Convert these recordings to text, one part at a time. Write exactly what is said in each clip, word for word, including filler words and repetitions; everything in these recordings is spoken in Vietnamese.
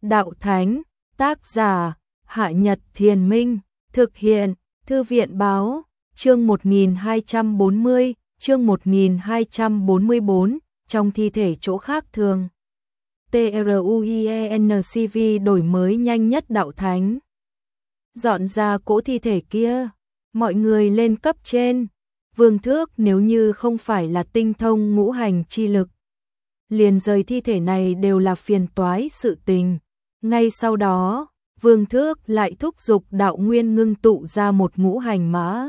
Đạo Thánh, tác giả, Hạ Nhật Thiền Minh, thực hiện, Thư viện Báo, chương một nghìn hai trăm bốn mươi, chương một nghìn hai trăm bốn mươi bốn, trong thi thể chỗ khác thường. TRUIENCV đổi mới nhanh nhất Đạo Thánh. Dọn ra cỗ thi thể kia, mọi người lên cấp trên. Vương Thước nếu như không phải là tinh thông ngũ hành chi lực, liền rời thi thể này đều là phiền toái sự tình. Ngay sau đó, Vương Thước lại thúc giục đạo nguyên ngưng tụ ra một ngũ hành mã,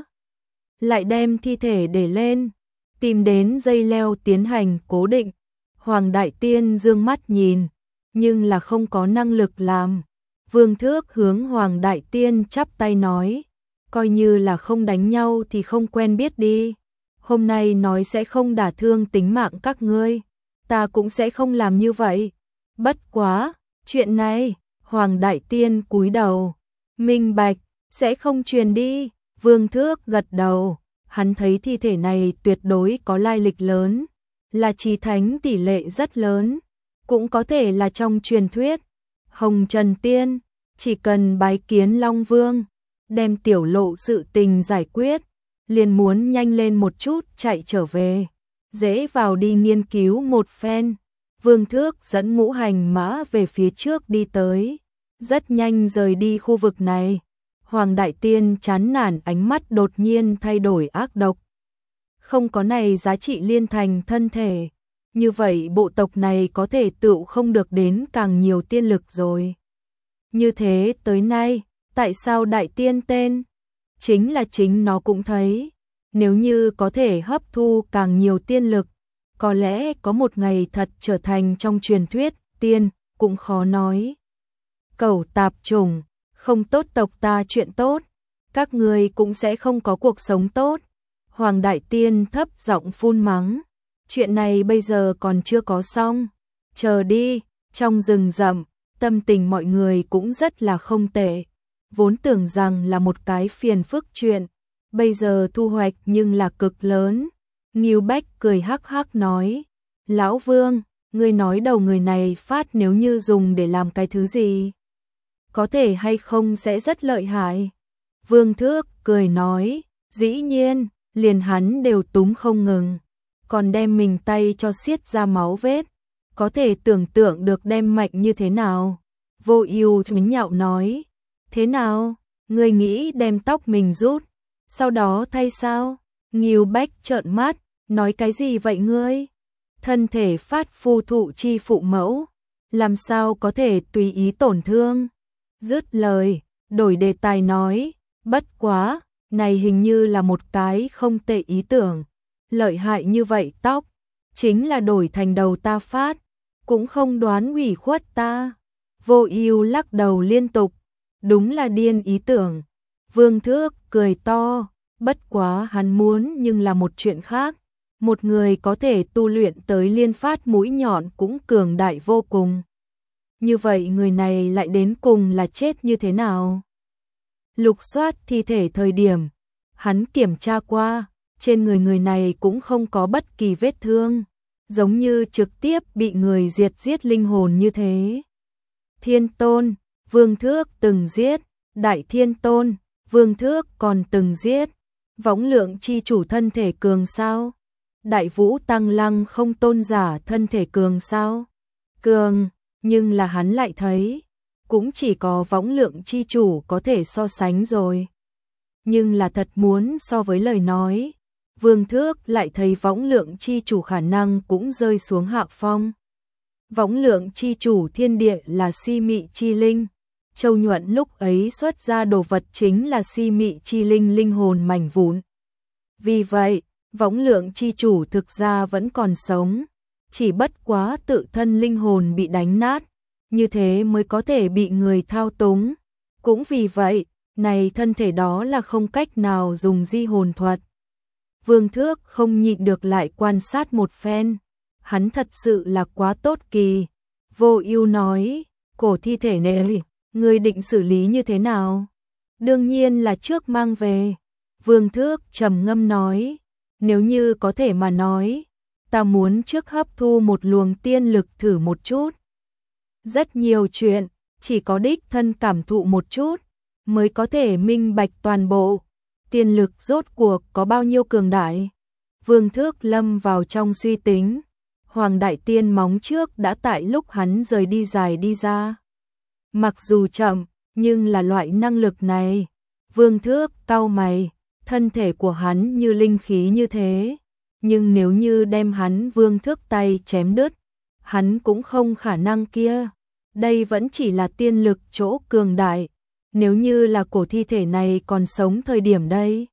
lại đem thi thể để lên, tìm đến dây leo tiến hành cố định. Hoàng Đại Tiên dương mắt nhìn, nhưng là không có năng lực làm. Vương Thước hướng Hoàng Đại Tiên chắp tay nói, coi như là không đánh nhau thì không quen biết đi. Hôm nay nói sẽ không đả thương tính mạng các ngươi, ta cũng sẽ không làm như vậy. Bất quá, chuyện này, Hoàng Đại Tiên cúi đầu, minh bạch, sẽ không truyền đi. Vương Thước gật đầu, hắn thấy thi thể này tuyệt đối có lai lịch lớn, là chí thánh tỷ lệ rất lớn, cũng có thể là trong truyền thuyết. Hồng Trần Tiên, chỉ cần bái kiến Long Vương, đem tiểu lộ sự tình giải quyết, liền muốn nhanh lên một chút chạy trở về, dễ vào đi nghiên cứu một phen. Vương Thước dẫn ngũ hành mã về phía trước đi tới, rất nhanh rời đi khu vực này. Hoàng Đại Tiên chán nản, ánh mắt đột nhiên thay đổi ác độc. Không có này giá trị liên thành thân thể, như vậy bộ tộc này có thể tựu không được đến càng nhiều tiên lực rồi. Như thế tới nay, tại sao Đại Tiên tên? Chính là chính nó cũng thấy, nếu như có thể hấp thu càng nhiều tiên lực, có lẽ có một ngày thật trở thành trong truyền thuyết tiên, cũng khó nói. Cẩu tạp chủng, không tốt tộc ta chuyện tốt, các người cũng sẽ không có cuộc sống tốt. Hoàng Đại Tiên thấp giọng phun mắng, chuyện này bây giờ còn chưa có xong, chờ đi. Trong rừng rậm, tâm tình mọi người cũng rất là không tệ, vốn tưởng rằng là một cái phiền phức chuyện, bây giờ thu hoạch nhưng là cực lớn. Ngưu Bách cười hắc hắc nói, Lão Vương, ngươi nói đầu người này phát nếu như dùng để làm cái thứ gì, có thể hay không sẽ rất lợi hại. Vương Thước cười nói, dĩ nhiên, liền hắn đều túm không ngừng, còn đem mình tay cho xiết ra máu vết, có thể tưởng tượng được đem mạnh như thế nào. Vô Ưu nhíu nhạo nói, thế nào, ngươi nghĩ đem tóc mình rút, sau đó thay sao? Ngưu Bách trợn mắt, nói cái gì vậy ngươi? Thân thể phát phu thụ chi phụ mẫu, làm sao có thể tùy ý tổn thương? Dứt lời, đổi đề tài nói, bất quá, này hình như là một cái không tệ ý tưởng, lợi hại như vậy tóc, chính là đổi thành đầu ta phát, cũng không đoán ủy khuất ta. Vô Ưu lắc đầu liên tục, đúng là điên ý tưởng. Vương Thước cười to, bất quá hắn muốn nhưng là một chuyện khác, một người có thể tu luyện tới liên phát mũi nhọn cũng cường đại vô cùng. Như vậy người này lại đến cùng là chết như thế nào? Lục soát thi thể thời điểm, hắn kiểm tra qua, trên người người này cũng không có bất kỳ vết thương, giống như trực tiếp bị người diệt giết linh hồn như thế. Thiên Tôn, Vương Thước từng giết, Đại Thiên Tôn, Vương Thước còn từng giết. Võng Lượng chi chủ thân thể cường sao? Đại Vũ Tăng Lăng không tôn giả thân thể cường sao? Cường, nhưng là hắn lại thấy, cũng chỉ có Võng Lượng chi chủ có thể so sánh rồi. Nhưng là thật muốn so với lời nói, Vương Thước lại thấy Võng Lượng chi chủ khả năng cũng rơi xuống hạ phong. Võng Lượng chi chủ thiên địa là si mị chi linh, Châu Nhuận lúc ấy xuất ra đồ vật chính là si mị chi linh linh hồn mảnh vụn. Vì vậy, Võng Lượng chi chủ thực ra vẫn còn sống, chỉ bất quá tự thân linh hồn bị đánh nát, như thế mới có thể bị người thao túng. Cũng vì vậy, này thân thể đó là không cách nào dùng di hồn thuật. Vương Thước không nhịn được lại quan sát một phen, hắn thật sự là quá tốt kỳ. Vô Ưu nói, cổ thi thể này, ngươi định xử lý như thế nào? Đương nhiên là trước mang về. Vương Thước trầm ngâm nói, nếu như có thể mà nói, ta muốn trước hấp thu một luồng tiên lực thử một chút. Rất nhiều chuyện, chỉ có đích thân cảm thụ một chút, mới có thể minh bạch toàn bộ. Tiên lực rốt cuộc có bao nhiêu cường đại? Vương Thước lâm vào trong suy tính. Hoàng Đại Tiên móng trước đã tại lúc hắn rời đi dài đi ra. Mặc dù chậm, nhưng là loại năng lực này. Vương Thước cau mày, thân thể của hắn như linh khí như thế. Nhưng nếu như đem hắn Vương Thước tay chém đứt, hắn cũng không khả năng kia. Đây vẫn chỉ là tiên lực chỗ cường đại. Nếu như là cổ thi thể này còn sống thời điểm đây.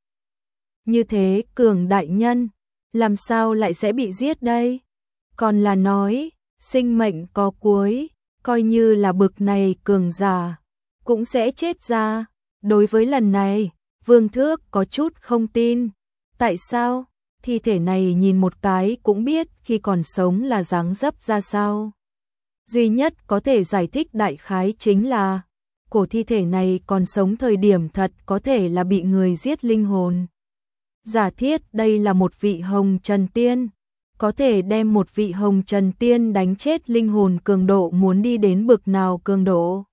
Như thế cường đại nhân, làm sao lại sẽ bị giết đây? Còn là nói, sinh mệnh có cuối, coi như là bực này cường giả, cũng sẽ chết ra. Đối với lần này, Vương Thước có chút không tin. Tại sao? Thi thể này nhìn một cái cũng biết khi còn sống là dáng dấp ra sao. Duy nhất có thể giải thích đại khái chính là cổ thi thể này còn sống thời điểm thật có thể là bị người giết linh hồn. Giả thiết đây là một vị hồng trần tiên, có thể đem một vị hồng trần tiên đánh chết linh hồn cường độ muốn đi đến bực nào cường độ.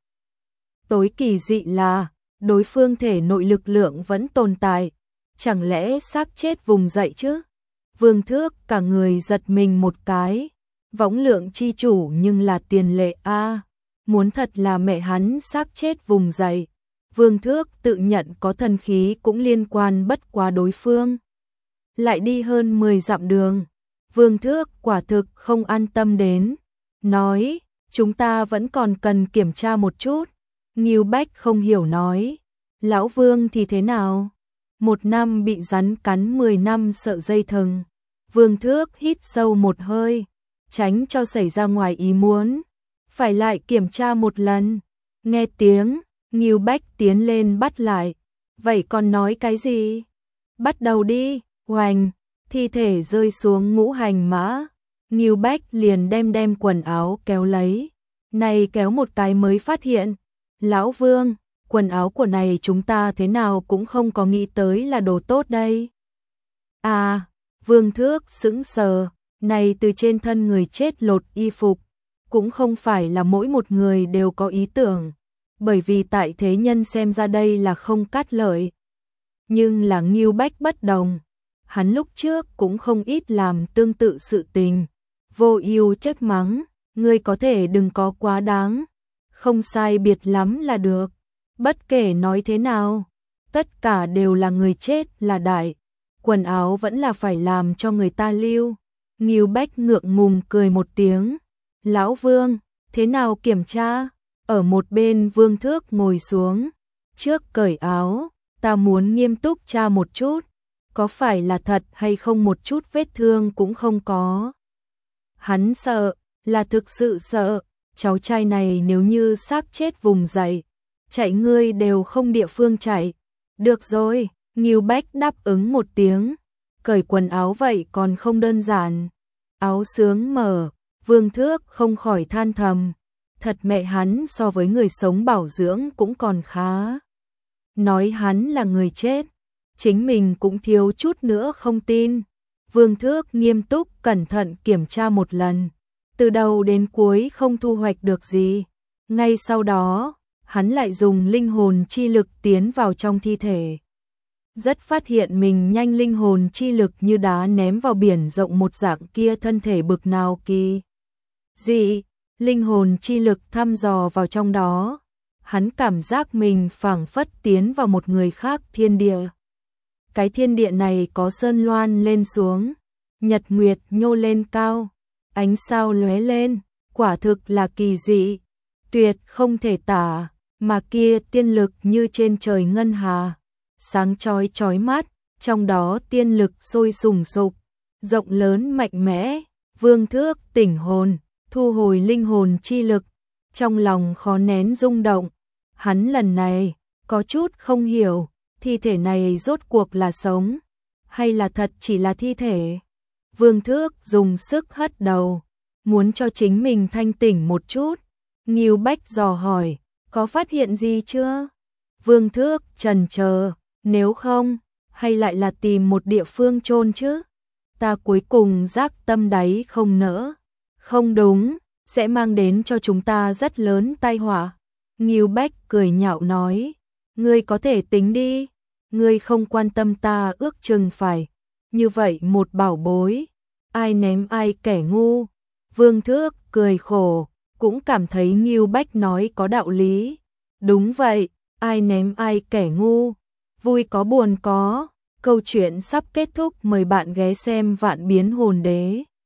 Tối kỳ dị là, đối phương thể nội lực lượng vẫn tồn tại, chẳng lẽ xác chết vùng dậy chứ? Vương Thước cả người giật mình một cái, võng lượng chi chủ nhưng là tiền lệ a, muốn thật là mẹ hắn xác chết vùng dậy. Vương Thước tự nhận có thần khí cũng liên quan bất quá đối phương. Lại đi hơn mười dặm đường, Vương Thước quả thực không an tâm đến, nói, chúng ta vẫn còn cần kiểm tra một chút. Ngưu Bách không hiểu nói, lão Vương thì thế nào? Một năm bị rắn cắn mười năm sợ dây thừng. Vương Thước hít sâu một hơi, tránh cho xảy ra ngoài ý muốn, phải lại kiểm tra một lần. Nghe tiếng, Ngưu Bách tiến lên bắt lại. Vậy còn nói cái gì? Bắt đầu đi, oành, thi thể rơi xuống ngũ hành mã. Ngưu Bách liền đem đem quần áo kéo lấy. Này kéo một cái mới phát hiện, lão Vương, quần áo của này chúng ta thế nào cũng không có nghĩ tới là đồ tốt đây. À, Vương Thước sững sờ, này từ trên thân người chết lột y phục, cũng không phải là mỗi một người đều có ý tưởng, bởi vì tại thế nhân xem ra đây là không cát lợi. Nhưng là Ngưu Bách bất đồng, hắn lúc trước cũng không ít làm tương tự sự tình, vô ưu trách mắng, ngươi có thể đừng có quá đáng, không sai biệt lắm là được, bất kể nói thế nào, tất cả đều là người chết là đại, quần áo vẫn là phải làm cho người ta lưu. Ngưu Bách ngượng ngùng cười một tiếng, lão Vương, thế nào kiểm tra? Ở một bên Vương Thước ngồi xuống, trước cởi áo, ta muốn nghiêm túc tra một chút, có phải là thật hay không một chút vết thương cũng không có. Hắn sợ, là thực sự sợ, cháu trai này nếu như xác chết vùng dậy, chạy ngươi đều không địa phương chạy. Được rồi, Ngưu Bách đáp ứng một tiếng, cởi quần áo vậy còn không đơn giản. Áo sướng mở, Vương Thước không khỏi than thầm, thật mẹ hắn so với người sống bảo dưỡng cũng còn khá. Nói hắn là người chết, chính mình cũng thiếu chút nữa không tin. Vương Thước nghiêm túc cẩn thận kiểm tra một lần, từ đầu đến cuối không thu hoạch được gì. Ngay sau đó, hắn lại dùng linh hồn chi lực tiến vào trong thi thể. Rất phát hiện mình nhanh linh hồn chi lực như đá ném vào biển rộng một dạng kia thân thể bực nào kỳ dị, linh hồn chi lực thăm dò vào trong đó. Hắn cảm giác mình phảng phất tiến vào một người khác thiên địa. Cái thiên địa này có sơn loan lên xuống, nhật nguyệt nhô lên cao, ánh sao lóe lên, quả thực là kỳ dị, tuyệt không thể tả, mà kia tiên lực như trên trời ngân hà, sáng chói chói mắt, trong đó tiên lực sôi sùng sục, rộng lớn mạnh mẽ. Vương Thước tỉnh hồn, thu hồi linh hồn chi lực, trong lòng khó nén rung động. Hắn lần này có chút không hiểu, thi thể này rốt cuộc là sống hay là thật chỉ là thi thể. Vương Thước dùng sức hất đầu, muốn cho chính mình thanh tỉnh một chút. Ngưu Bách dò hỏi, có phát hiện gì chưa? Vương Thước chần chờ, nếu không, hay lại là tìm một địa phương chôn chứ? Ta cuối cùng giác tâm đáy không nỡ. Không đúng, sẽ mang đến cho chúng ta rất lớn tai họa. Ngưu Bách cười nhạo nói, ngươi có thể tính đi, ngươi không quan tâm ta ước chừng phải, như vậy một bảo bối, ai ném ai kẻ ngu. Vương Thước cười khổ, cũng cảm thấy Ngưu Bách nói có đạo lý. Đúng vậy, ai ném ai kẻ ngu, vui có buồn có. Câu chuyện sắp kết thúc, mời bạn ghé xem Vạn Biến Hồn Đế.